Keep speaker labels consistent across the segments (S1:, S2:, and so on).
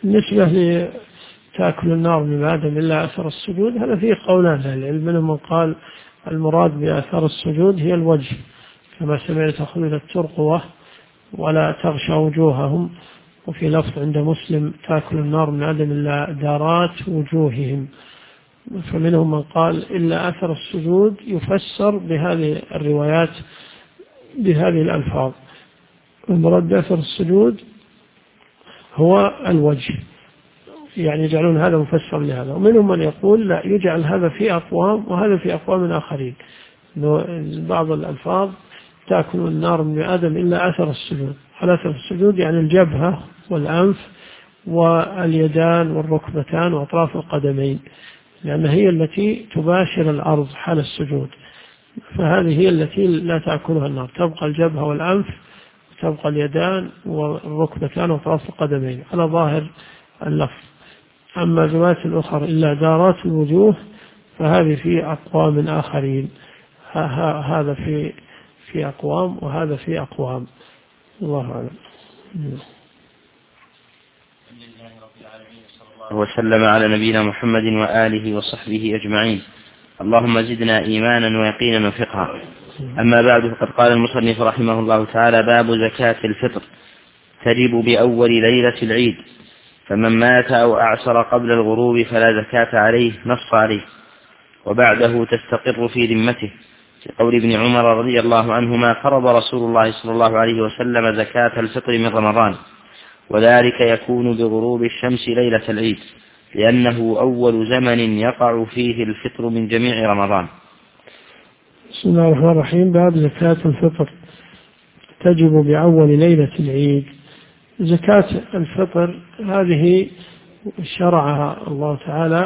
S1: بالنسبة لتأكل النار من آدم إلا أثر السجود، هذا فيه قولان للعلم، منهم من قال المراد بأثر السجود هي الوجه، كما سمعت تأخذون الترقوة ولا تغشى وجوههم، وفي لفظ عند مسلم تأكل النار من آدم إلا دارات وجوههم. فمنهم من قال إلا أثر السجود يفسر بهذه الروايات بهذه الألفاظ، المراد بأثر السجود هو الوجه، يعني يجعلون هذا مفسر لهذا. ومنهم من يقول لا، يجعل هذا في أقوام وهذا في أقوام آخرين، بعض الألفاظ تأكل النار من آدم إلا أثر السجود، على أثر السجود يعني الجبهة والأنف واليدان والركبتان وأطراف القدمين، لأن هي التي تباشر الأرض حال السجود، فهذه هي التي لا تأكلها النار، تبقى الجبهة والأنف، تبقى اليدان والركبتان وأطراف القدمين على ظاهر اللفظ. أما الروايات الأخرى إلا دارات الوجوه فهذه في أقوام آخرين، هذا في أقوام وهذا في أقوام، الله أعلم.
S2: وسلم على نبينا محمد وآله وصحبه أجمعين. اللهم زدنا إيمانا ويقينا وفقها. أما بعد، فقد قال المصنف رحمه الله تعالى: باب زكاة الفطر تجب بأول ليلة العيد، فمن مات أو أعسر قبل الغروب فلا زكاة عليه، نص عليه، وبعده تستقر في ذمته، لقول ابن عمر رضي الله عنهما: فرض رسول الله صلى الله عليه وسلم زكاة الفطر من رمضان، وذلك يكون بغروب الشمس ليلة العيد، لأنه أول زمن يقع فيه الفطر من جميع رمضان.
S1: بسم الله الرحمن الرحيم. باب زكاة الفطر تجب بأول ليلة العيد. زكاة الفطر هذه شرعها الله تعالى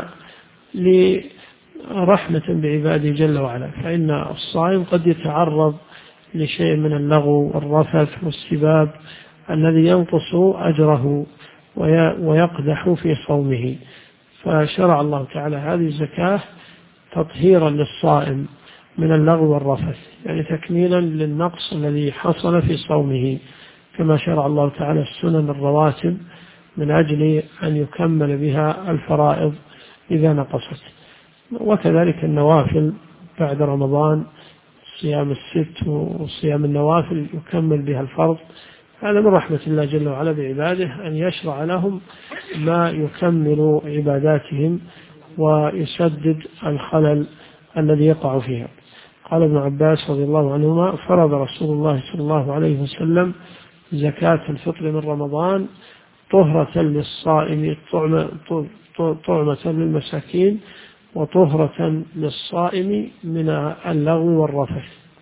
S1: لرحمة بعباده جل وعلا، فإن الصائم قد يتعرض لشيء من اللغو والرفث والسباب الذي ينقص أجره ويقدح في صومه، فشرع الله تعالى هذه الزكاة تطهيرا للصائم من اللغو والرفث، يعني تكميلا للنقص الذي حصل في صومه، كما شرع الله تعالى السنن الرواتب من أجل أن يكمل بها الفرائض إذا نقصت، وكذلك النوافل بعد رمضان، صيام الست وصيام النوافل يكمل بها الفرض. هذا من رحمة الله جل وعلا بعباده أن يشرع لهم ما يكمل عباداتهم ويسدد الخلل الذي يقع فيها. قال ابن عباس رضي الله عنهما: فرض رسول الله صلى الله عليه وسلم زكاة الفطر من رمضان طهرة للصائم، طعمة للمساكين وطهرة للصائم من اللغو والرفث.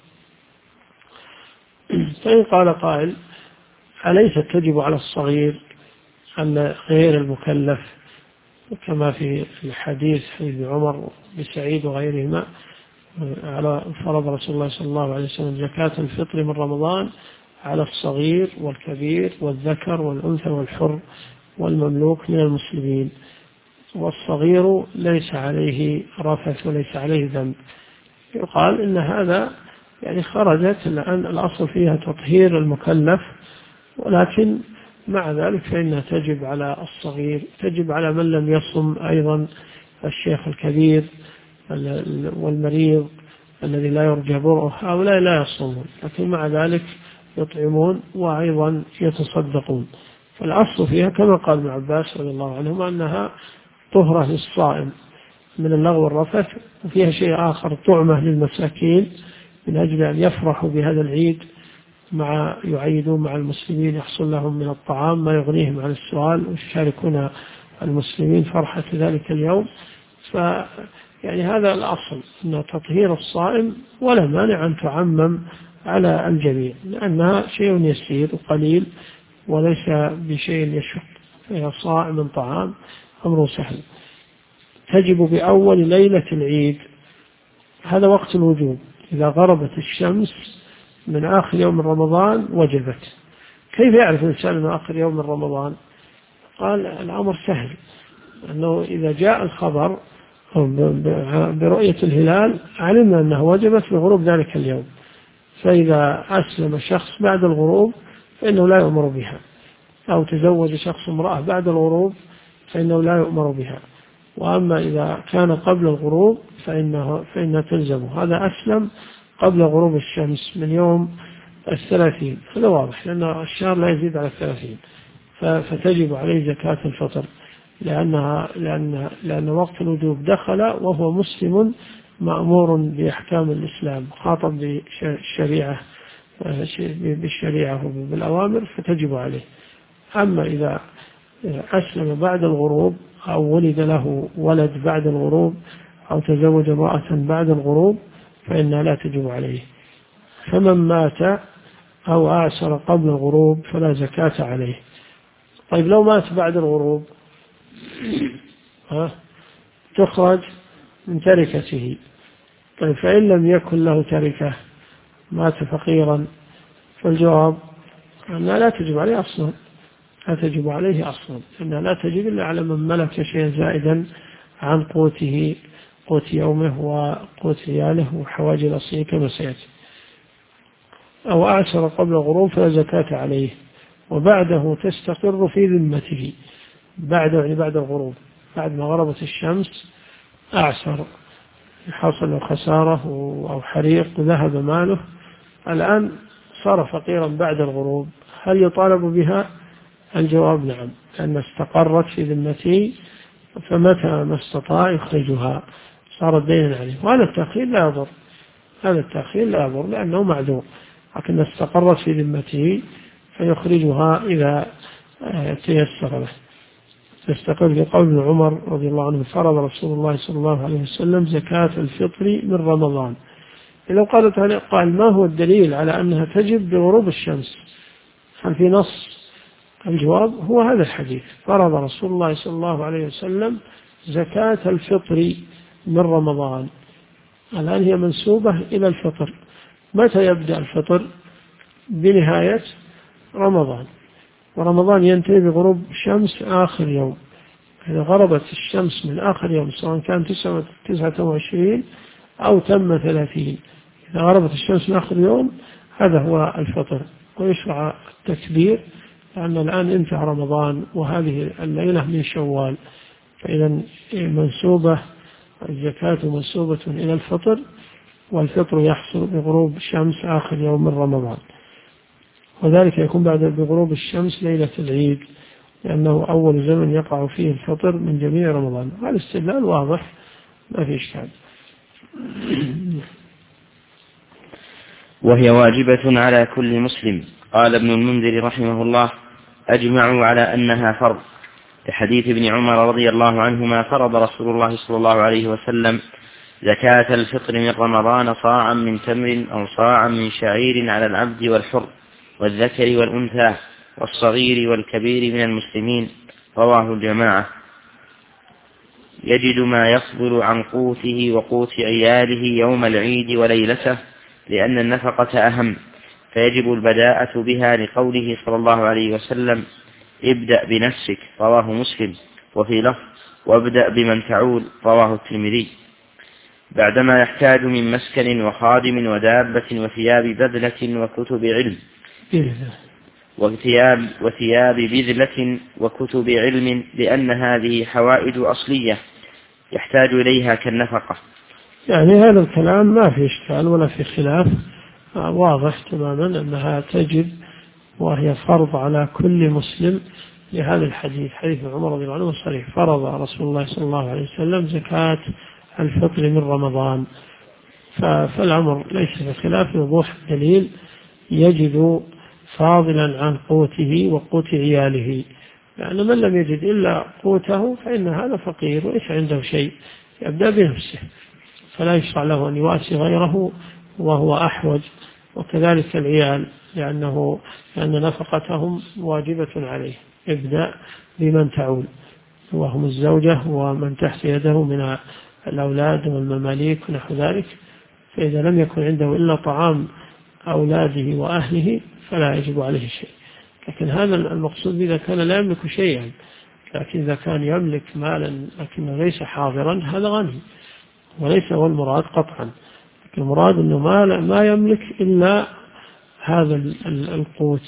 S1: فإن قال قائل: أليست تجب على الصغير أن غير المكلف، كما في الحديث حديث عمر بسعيد وغيرهما على فرض رسول الله صلى الله عليه وسلم زكاة الفطر من رمضان على الصغير والكبير والذكر والأنثى والحر والمملوك من المسلمين، والصغير ليس عليه رفث وليس عليه ذنب. يقال إن هذا يعني خرجت، لأن الأصل فيها تطهير المكلف، ولكن مع ذلك فإنها تجب على الصغير، تجب على من لم يصم أيضا، الشيخ الكبير والمريض الذي لا يرجى برؤه، هؤلاء لا يصومون، لكن مع ذلك يطعمون وأيضا يتصدقون. فالأصل فيها كما قال ابن عباس رضي الله عنهما أنها طهرة للصائم من اللغو والرفث، وفيها شيء آخر طعمة للمساكين من أجل أن يفرحوا بهذا العيد، مع يعيدون مع المسلمين، يحصل لهم من الطعام ما يغنيهم عن السؤال، ويشاركون المسلمين فرحة ذلك اليوم. يعني هذا الأصل، أن تطهير الصائم ولا مانع أن تعمم على الجميع، لأنها شيء يسير وقليل وليس بشيء يشق، فهي صاع من طعام أمر سهل. تجب بأول ليلة العيد، هذا وقت الوجوب، إذا غربت الشمس من آخر يوم من رمضان وجبت. كيف يعرف الإنسان من آخر يوم من رمضان؟ قال الأمر سهل، أنه إذا جاء الخبر برؤية الهلال علمنا أنه وجبت بغروب ذلك اليوم، فإذا أسلم شخص بعد الغروب فإنه لا يؤمر بها، أو تزوج شخص امرأة بعد الغروب فإنه لا يؤمر بها، وأما إذا كان قبل الغروب فإنها تلزمه. هذا أسلم قبل غروب الشمس من يوم 30، هذا واضح لأن الشهر لا يزيد على 30، فتجب عليه زكاة الفطر لأن وقت الوجوب دخل وهو مسلم مأمور بأحكام الإسلام، خاطب بالشريعة وبالأوامر، فتجب عليه. أما إذا أسلم بعد الغروب أو ولد له ولد بعد الغروب أو تزوج امرأة بعد الغروب فإنها لا تجب عليه. فمن مات أو أعسر قبل الغروب فلا زكاة عليه. طيب لو مات بعد الغروب تخرج من تركته. طيب فإن لم يكن له تركة، مات فقيرا، فالجواب أنها لا تجب عليه أصلا، لا تجب عليه أصلا، أنها لا تجب إلا على من ملك شيئا زائدا عن قوته، قوت يومه وقوت عياله وحواجز الأصيل كما سيأتي. أو أعسر قبل الغروب فلا زكاة عليه، وبعده تستقر في ذمته. بعد الغروب، بعد ما غربت الشمس أعسر، حصل له خسارة أو حريق ذهب ماله، الآن صار فقيرا بعد الغروب، هل يطالب بها؟ الجواب نعم، لأن استقرت في ذمته، فمتى ما استطاع يخرجها صارت دينا عليه. وهذا التأخير لا يضر، هذا التأخير لا يضر لأنه معذور، لكن استقرت في ذمته فيخرجها إذا تيسر له. تستقر بقول ابن عمر رضي الله عنه: فرض رسول الله صلى الله عليه وسلم زكاة الفطر من رمضان. لو قال ما هو الدليل على أنها تجب بغروب الشمس؟ هل في نص؟ الجواب هو هذا الحديث: فرض رسول الله صلى الله عليه وسلم زكاة الفطر من رمضان. الآن هي منسوبة إلى الفطر. متى يبدأ الفطر؟ بنهاية رمضان، ورمضان ينتهي بغروب شمس آخر يوم. إذا غربت الشمس من آخر يوم سواء كان 29 أو تم 30، إذا غربت الشمس من آخر يوم هذا هو الفطر، ويشرع التكبير لأن الآن انتهى رمضان وهذه الليلة من شوال. فإذا منسوبة الزكاة منسوبة إلى الفطر، والفطر يحصل بغروب شمس آخر يوم من رمضان، وذلك يكون بعد بغروب الشمس ليلة العيد، لأنه أول زمن يقع فيه الفطر من جميع رمضان. هذا استدلال واضح ما في إشكال.
S2: وهي واجبة على كل مسلم. قال ابن المنذر رحمه الله: أجمعوا على أنها فرض، لحديث ابن عمر رضي الله عنهما: فرض رسول الله صلى الله عليه وسلم زكاة الفطر من رمضان صاعا من تمر أو صاعا من شعير على العبد والحر والذكر والأنثى والصغير والكبير من المسلمين. رواه الجماعة. يجد ما يفضل عن قوته وقوت عياله يوم العيد وليلته، لأن النفقة أهم، فيجب البداءة بها، لقوله صلى الله عليه وسلم: ابدأ بنفسك. رواه مسلم. وفي لفظ: وابدأ بمن تعول. رواه الترمذي. بعدما يحتاج من مسكن وخادم ودابة وثياب بذلة وكتب علم وثياب بذلة وكتب علم، لأن هذه حوائج أصلية يحتاج إليها كالنفقة.
S1: يعني هذا الكلام ما في إشكال ولا في خلاف، واضح تماما أنها تجب وهي فرض على كل مسلم، لهذا الحديث حديث عمر رضي الله عنه صريح: فرض رسول الله صلى الله عليه وسلم زكاة الفطر من رمضان. فالأمر ليس بخلاف وضوح الدليل، يجد فاضلا عن قوته وقوت عياله، لأن من لم يجد إلا قوته فإن هذا فقير وليس عنده شيء، يبدأ بنفسه، فلا يشرع له أن يواسي غيره وهو أحوج. وكذلك العيال، لأن نفقتهم واجبة عليه. ابدأ بمن تعول، وهم الزوجة ومن تحت يده من الأولاد والمماليك ونحو ذلك. فإذا لم يكن عنده إلا طعام أولاده وأهله فلا يجب عليه شيء. لكن هذا المقصود إذا كان لا يملك شيئا، لكن إذا كان يملك مالا لكنه ليس حاضرا هذا غني، وليس هو المراد قطعا. لكن المراد أنه ما يملك إلا هذا القوت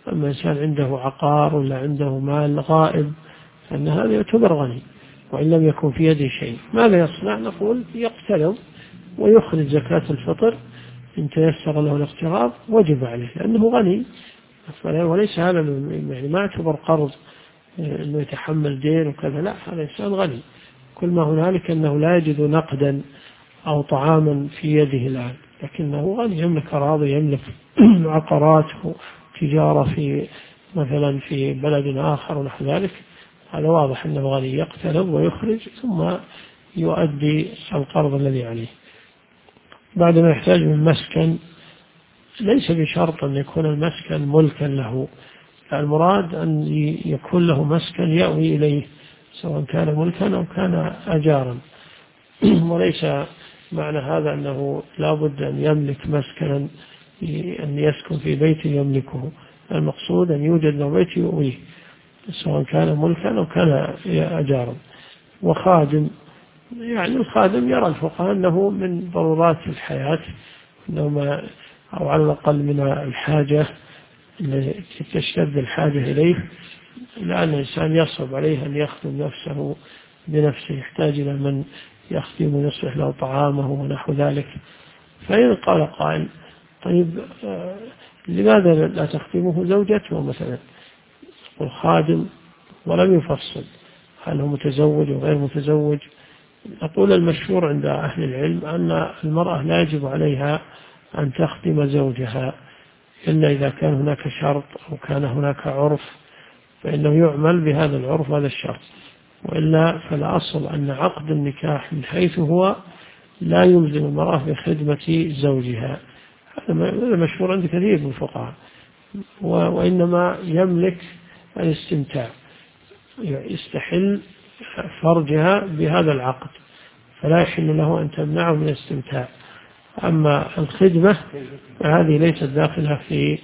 S1: أما إنسان عنده عقار ولا عنده مال غائب فإن هذا يعتبر غني وإن لم يكن في يده شيء. ماذا يصنع؟ نقول يقترض ويخرج زكاة الفطر إن تيسر له الاقتراض وجب عليه لأنه غني، وليس هذا يعني ما يعتبر قرض أنه يتحمل دين وكذا، لا، هذا إنسان غني. كل ما هنالك أنه لا يجد نقدا أو طعاما في يده الآن، لكنه غني، يملك أراضي، يملك عقارات وتجارة في مثلا في بلد آخر ونحو ذلك، هذا واضح أنه غني، يقترض ويخرج ثم يؤدي القرض الذي عليه. بعد ما يحتاج من مسكن، ليس بشرط أن يكون المسكن ملكا له، المراد أن يكون له مسكن يأوي إليه سواء كان ملكا أو كان أجارا. وليس معنى هذا أنه لا بد أن يملك مسكنا، أن يسكن في بيت يملكه، المقصود أن يوجد له بيت يؤويه سواء كان ملكا أو كان أجارا. وخادم، يعني الخادم يرى الفقهاء أنه من ضرورات الحياة، أنه أو على الأقل من الحاجة التي تشتد الحاجة إليه، لأن الإنسان يصعب عليه أن يخدم نفسه بنفسه، يحتاج إلى من يخدم ويصلح له طعامه ونحو ذلك. فإن قال قائل طيب لماذا لا تخدمه زوجته مثلا؟ والخادم ولم يفصل هل هو متزوج وغير متزوج. أقول المشهور عند أهل العلم أن المرأة لا يجب عليها أن تخدم زوجها إلا إذا كان هناك شرط أو كان هناك عرف، فإنه يعمل بهذا العرف هذا الشرط، وإلا فالأصل أن عقد النكاح من حيث هو لا يلزم المرأة بخدمة زوجها، هذا مشهور عند كثير من الفقهاء، وإنما يملك الاستمتاع، يستحل فرجها بهذا العقد، فلا يحل له أن تمنعه من الاستمتاع. أما الخدمة فهذه ليست داخلة في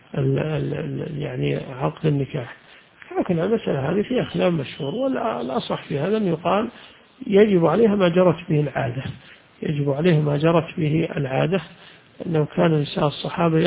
S1: يعني عقد النكاح. لكن المسألة هذه فيها خلاف مشهور، والأصح في هذا أن يقال يجب عليها ما جرت به العادة، يجب عليها ما جرت به العادة، أنه كان نساء الصحابة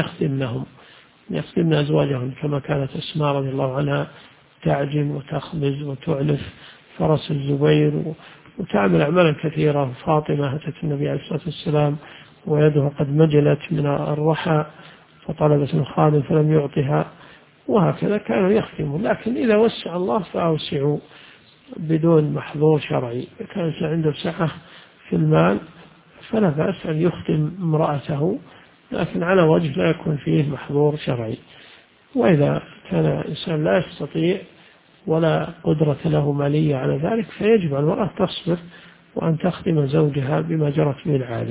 S1: يخدمن أزواجهم، كما كانت أسماء رضي الله عنها تعجن وتخبز وتعلف فرس الزبير وتعمل أعمالا كثيرة. فاطمة أتت النبي عليه الصلاة والسلام ويده قد مجلت من الرحى فطلبت الخادم فلم يعطها، وهكذا كانوا يخدمون. لكن إذا وسع الله فأوسعوا بدون محظور شرعي، كان عنده سعة في المال فلا بأس أن يخدم امرأته، لكن على وجه لا يكون فيه محظور شرعي. وإذا كان الإنسان لا يستطيع ولا قدرة له مالية على ذلك فيجب على المرأة تصبر وأن تخدم زوجها بما جرت به العادة.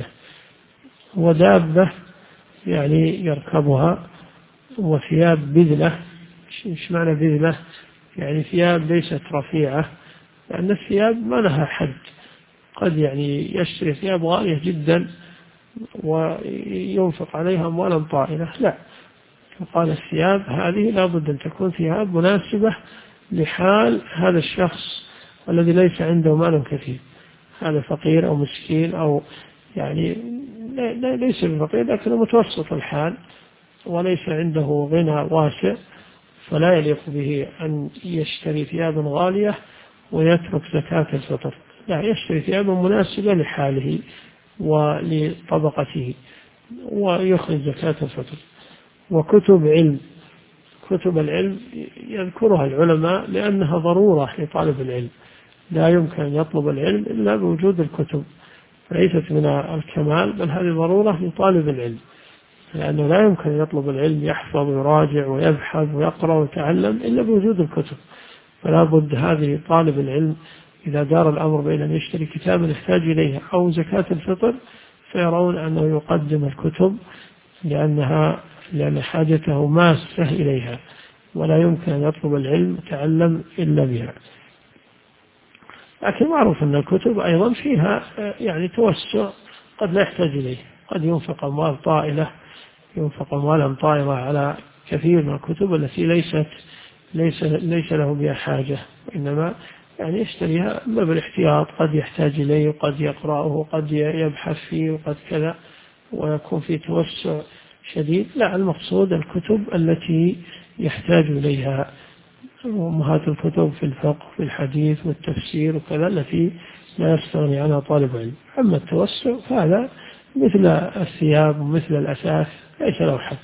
S1: ودابة يعني يركبها، وثياب بذلة. إيش معنى بذلة؟ يعني ثياب ليست رفيعة، لأن الثياب ما لها حد، قد يعني يشتري ثياب غالية جدا وينفق عليها أموالا طائلة، لا، فقال الثياب هذه لا بد أن تكون ثياب مناسبة لحال هذا الشخص الذي ليس عنده مال كثير، هذا فقير أو مسكين أو يعني ليس بفقير لكنه متوسط الحال وليس عنده غنى واسع، فلا يليق به أن يشتري ثيابا غالية ويترك زكاة الفطر، لا، يشتري ثيابا مناسبة لحاله ولطبقته ويخرج زكاة الفطر. وكتب علم، كتب العلم يذكرها العلماء لأنها ضرورة لطالب العلم، لا يمكن أن يطلب العلم إلا بوجود الكتب، ليست من الكمال بل هذه ضرورة لطالب العلم، لأنه لا يمكن أن يطلب العلم يحفظ ويراجع ويبحث ويقرأ ويتعلم إلا بوجود الكتب. فلا بد هذه طالب العلم إذا دار الأمر بين أن يشتري كتابا يحتاج إليها أو زكاة الفطر فيرون أنه يقدم الكتب لأن حاجته ماسة إليها، ولا يمكن أن يطلب العلم يتعلم إلا بها. لكن معروف أن الكتب أيضا فيها يعني توسع، قد لا يحتاج إليه، قد ينفق أموال طائلة، ينفق أموالا طائلة على كثير من الكتب التي ليس له بها حاجة، إنما يعني يشتريها بالاحتياط، قد يحتاج إليه وقد يقرأه وقد يبحث فيه وقد كذا، ويكون في توسع شديد، لا، المقصود الكتب التي يحتاج إليها، أمهات الكتب في الفقه في الحديث والتفسير وكذا، التي لا يستغني عنها طالب علم. أما التوسع فهذا مثل الثياب ومثل الأثاث ليس له حد،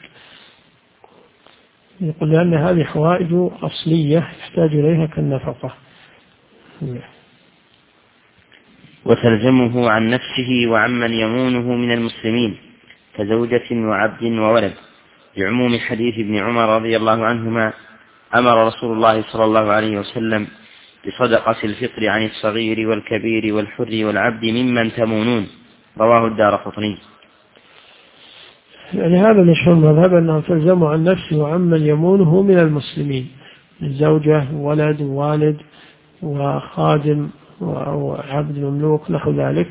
S1: يقول لأن هذه حوائج أصلية يحتاج إليها كالنفقة.
S2: وتلزمه عن نفسه وعمن يمونه من المسلمين كزوجة وعبد وولد، لعموم حديث ابن عمر رضي الله عنهما: أمر رسول الله صلى الله عليه وسلم بصدقة الفطر عن الصغير والكبير والحر والعبد ممن تمونون، رواه الدارقطني.
S1: يعني هذا مشهور مذهب أنه تلزم عن نفسه وعمن يمونه من المسلمين، من زوجة وولد ووالد وخادم وعبد مملوك نحو ذلك.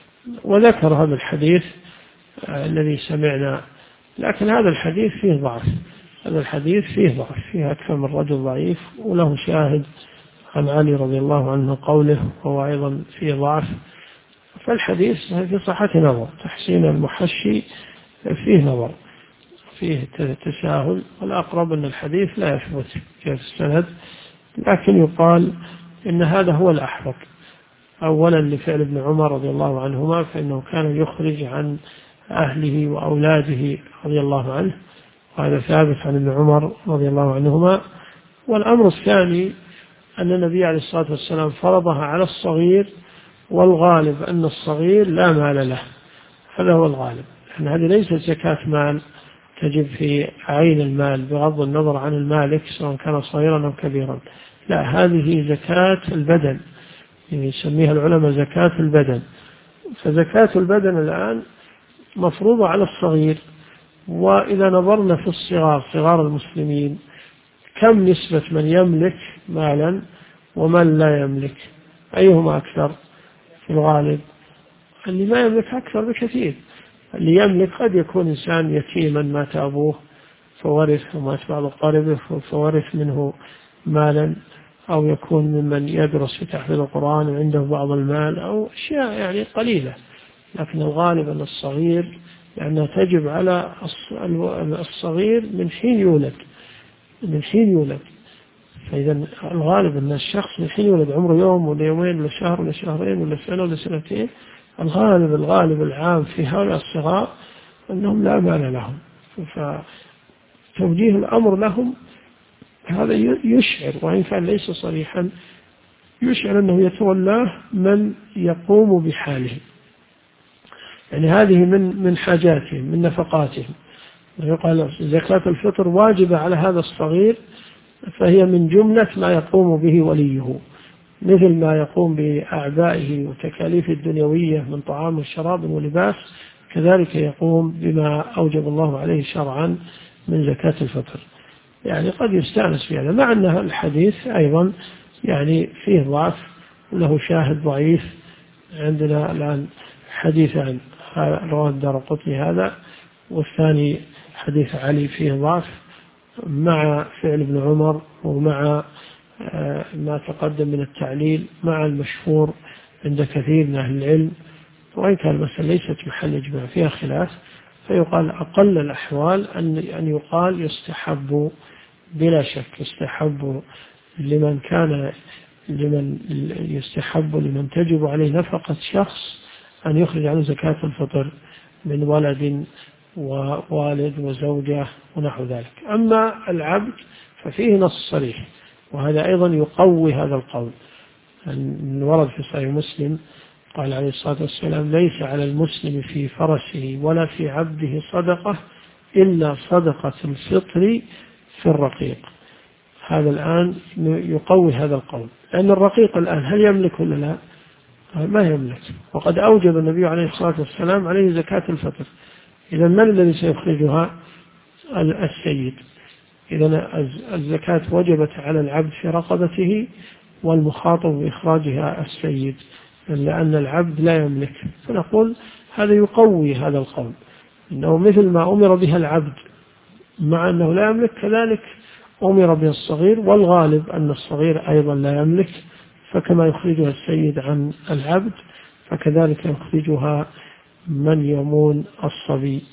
S1: وذكر هذا الحديث الذي سمعنا، لكن هذا الحديث فيه ضعف، هذا الحديث فيه ضعف، فيه أكثر من رجل ضعيف، وله شاهد عن علي رضي الله عنه قوله، وهو أيضا فيه ضعف. فالحديث في صحة نظر، تحسين المحشي فيه نظر، فيه تساهل، والأقرب أن الحديث لا يثبت في السند، لكن يقال إن هذا هو الأحوط. أولا لفعل ابن عمر رضي الله عنهما، فإنه كان يخرج عن أهله وأولاده رضي الله عنه، وهذا ثابت عن ابن عمر رضي الله عنهما. والأمر الثاني أن النبي عليه الصلاة والسلام فرضها على الصغير، والغالب أن الصغير لا مال له، هذا هو الغالب، لأن هذه ليست زكاة مال تجب في عين المال بغض النظر عن المالك سواء كان صغيرا أو كبيرا، لا، هذه زكاة البدن، يسميها العلماء زكاة البدن. فزكاة البدن الآن مفروضة على الصغير. وإذا نظرنا في الصغار، صغار المسلمين، كم نسبة من يملك مالا ومن لا يملك؟ أيهما أكثر؟ في الغالب اللي ما يملك أكثر بكثير. اللي يملك قد يكون إنسان يتيما مات أبوه فورث، ومات بعض قاربه فورث منه مالا، أو يكون ممن يدرس في تحفيظ القرآن وعنده بعض المال، أو أشياء يعني قليلة. لكن الغالب أن الصغير، لأنها تجب على الصغير من حين يولد، من حين يولد. فإذا الغالب أن الشخص من حين يولد، عمره يوم ولا يومين ولا شهر ولا شهرين ولا سنة ولا سنتين، الغالب العام في هؤلاء الصغار أنهم لا مال لهم. فتوجيه الأمر لهم هذا يشعر، وإن كان ليس صريحا، يشعر أنه يتولاه من يقوم بحاله، يعني هذه من حاجاتهم، من نفقاتهم. يقال زكاة الفطر واجبة على هذا الصغير، فهي من جملة ما يقوم به وليه، مثل ما يقوم بأعبائه وتكاليف الدنيوية من طعام وشراب ولباس، كذلك يقوم بما أوجب الله عليه شرعا من زكاة الفطر. يعني قد يستأنس في هذا، مع أن الحديث أيضا يعني فيه ضعف وله شاهد ضعيف. عندنا الآن حديث عن رواه الدارقطني هذا، والثاني حديث علي فيه ضعف، مع فعل ابن عمر ومع ما تقدم من التعليل، مع المشهور عند كثير من أهل العلم. وإن كان المسألة ليست محل إجماع، فيها خلاف، فيقال أقل الأحوال أن يقال يستحب، بلا شك يستحب لمن يستحب لمن تجب عليه نفقة شخص أن يخرج عنه زكاة الفطر من ولد ووالد وزوجة ونحو ذلك. أما العبد ففيه نص صريح، وهذا أيضا يقوي هذا القول، أن ورد في صحيح مسلم قال عليه الصلاة والسلام: ليس على المسلم في فرسه ولا في عبده صدقة إلا صدقة الفطر في الرقيق. هذا الآن يقوي هذا القول، لأن الرقيق الآن هل يملك ولا لا؟ ما يملك، وقد أوجب النبي عليه الصلاة والسلام عليه زكاة الفطر. إذا من الذي سيخرجها؟ السيد. إذا الزكاة وجبت على العبد في رقبته، والمخاطب بإخراجها السيد، لأن العبد لا يملك. فنقول هذا يقوي هذا القول، إنه مثل ما أمر بها العبد مع أنه لا يملك، كذلك أمر به الصغير، والغالب أن الصغير أيضا لا يملك، فكما يخرجها السيد عن العبد فكذلك يخرجها من يمون الصبي.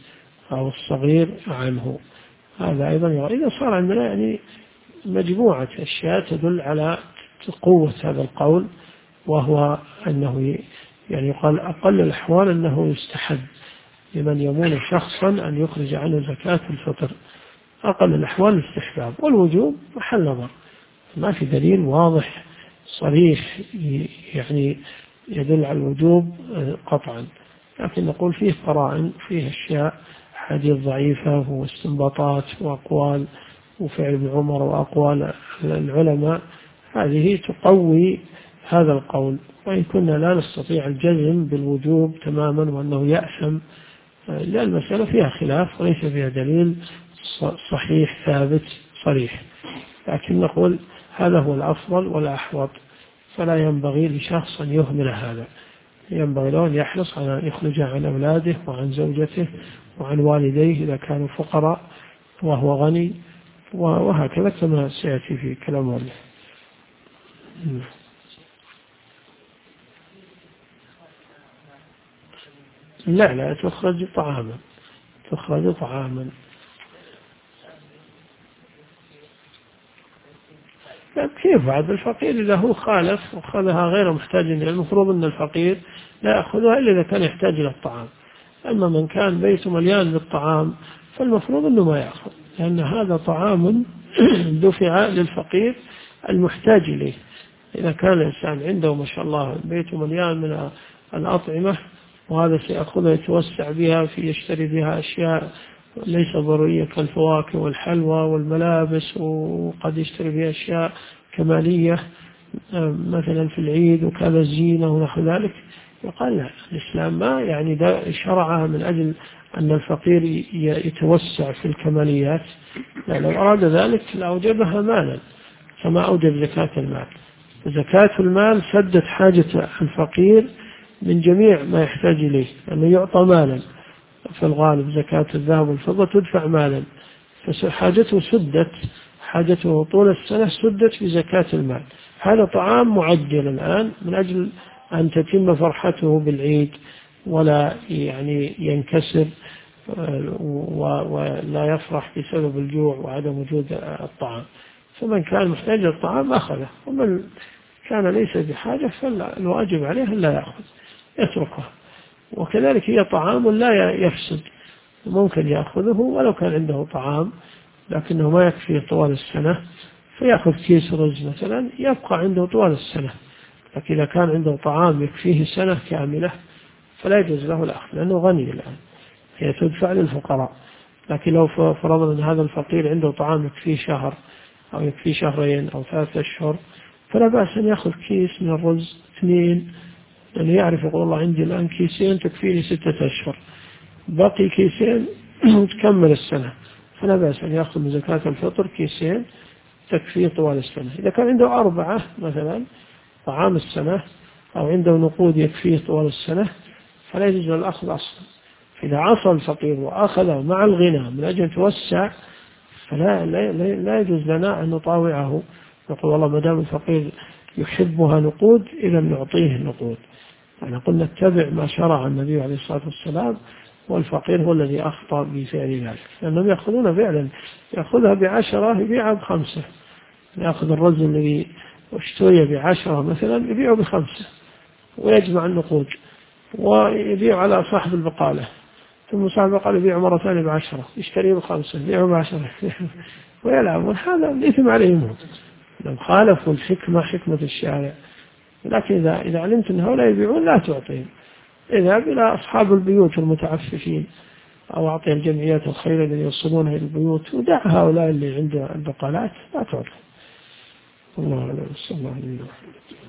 S1: أو الصغير عنه. هذا أيضا إذا صار عندنا يعني مجموعة أشياء تدل على قوة هذا القول، وهو أنه يعني يقال أقل الأحوال أنه يستحب لمن يمون شخصا أن يخرج عنه زكاة الفطر، أقل الأحوال الاستحباب، والوجوب محل نظر، ما في دليل واضح صريح يعني يدل على الوجوب قطعا، لكن نقول فيه قرائن، فيه أشياء حديث ضعيفة واستنباطات وأقوال وفعل ابن عمر وأقوال العلماء، هذه تقوي هذا القول، وإن كنا لا نستطيع الجزم بالوجوب تماما وأنه يأثم، لأن المسألة فيها خلاف وليس فيها دليل صحيح ثابت صريح، لكن نقول هذا هو الأفضل والأحوط، فلا ينبغي لشخص أن يهمل هذا، ينبغي له أن يحرص على أن يخرج عن أولاده وعن زوجته وعن والديه إذا كانوا فقراء وهو غني، وهكذا كما سيأتي في كلام الله. لا تخرج طعاما، تخرج طعاما. كيف بعد الفقير إذا هو خالف وخذها غير محتاج، المفروض أن الفقير لا يأخذها إلا إذا كان يحتاج إلى الطعام، أما من كان بيته مليان بالطعام فالمفروض أنه ما يأخذ، لأن هذا طعام دفع للفقير المحتاج إليه. إذا كان الإنسان عنده ما شاء الله بيته مليان من الأطعمة وهذا سيأخذها يتوسع بها في يشتري بها أشياء ليس ضرورية كالفواكه والحلوى والملابس، وقد يشتري بها أشياء كمالية مثلا في العيد وكذا الزينة ونحو ذلك، يقال لا، الإسلام ما يعني شرعها من أجل أن الفقير يتوسع في الكماليات، لا، لو أراد ذلك لأوجبها مالا كما أوجب زكاة المال. زكاة المال سدت حاجة الفقير من جميع ما يحتاج إليه، أنه يعطى مالا، في الغالب زكاة الذهب والفضة تدفع مالا، فحاجته سدت، حاجته طول السنة سدت في زكاة المال. هذا طعام معجل الآن من أجل أن تتم فرحته بالعيد ولا يعني ينكسر ولا يفرح بسبب الجوع وعدم وجود الطعام، فمن كان محتاج للطعام أخذه، ومن كان ليس بحاجة فالواجب عليه أن لا يأخذ، يتركه. وكذلك هي طعام لا يفسد، ممكن يأخذه ولو كان عنده طعام لكنه ما يكفيه طوال السنة، فيأخذ كيس رز مثلا يبقى عنده طوال السنة، لكن إذا كان عنده طعام يكفيه سنة كاملة فلا يجوز له الأخذ لأنه غني الآن، هي تدفع للفقراء. لكن لو فرضنا أن هذا الفقير عنده طعام يكفيه شهر أو يكفيه شهرين أو 3 أشهر، فلا بأس أن يأخذ كيس من الرز 2، لأنه يعرف يقول الله عندي الآن كيسين تكفيني 6 أشهر، باقي كيسين تكمل السنة، فلا بأس أن يأخذ من زكاة الفطر كيسين تكفيه طوال السنة. إذا كان عنده 4 مثلا طعام السنة أو عنده نقود يكفيه طوال السنة فلا يجوز الأخذ أصلا. إذا عصى الفقير وأخذ مع الغنى من أجل توسع فلا لا يجوز لنا أن نطاوعه، نقول والله ما دام الفقير يحبها نقود إذا نعطيه النقود، يعني قلنا نتبع ما شرع النبي عليه الصلاة والسلام، والفقير هو الذي أخطأ بفعل ذلك، لأنهم يأخذون فعلا، يأخذها ب10 يبيعها ب5، يأخذ الرز الذي اشتري ب10 مثلا يبيعه ب5 ويجمع النقود ويبيع على صاحب البقالة، ثم صاحب البقالة يبيعه مرة ثانية ب10 يشتريه ب5 يبيعه ب10 ويلعب، هذا الإثم عليهم لو خالفوا الحكمة حكمة الشارع. لكن إذا علمت أن هؤلاء يبيعون لا تعطيهم، اذهب إلى أصحاب البيوت المتعففين أو أعطي الجمعيات الخير الذي يوصلونها إلى البيوت، ودع هؤلاء اللي عند البقالات لا تعطي. الله أعلم.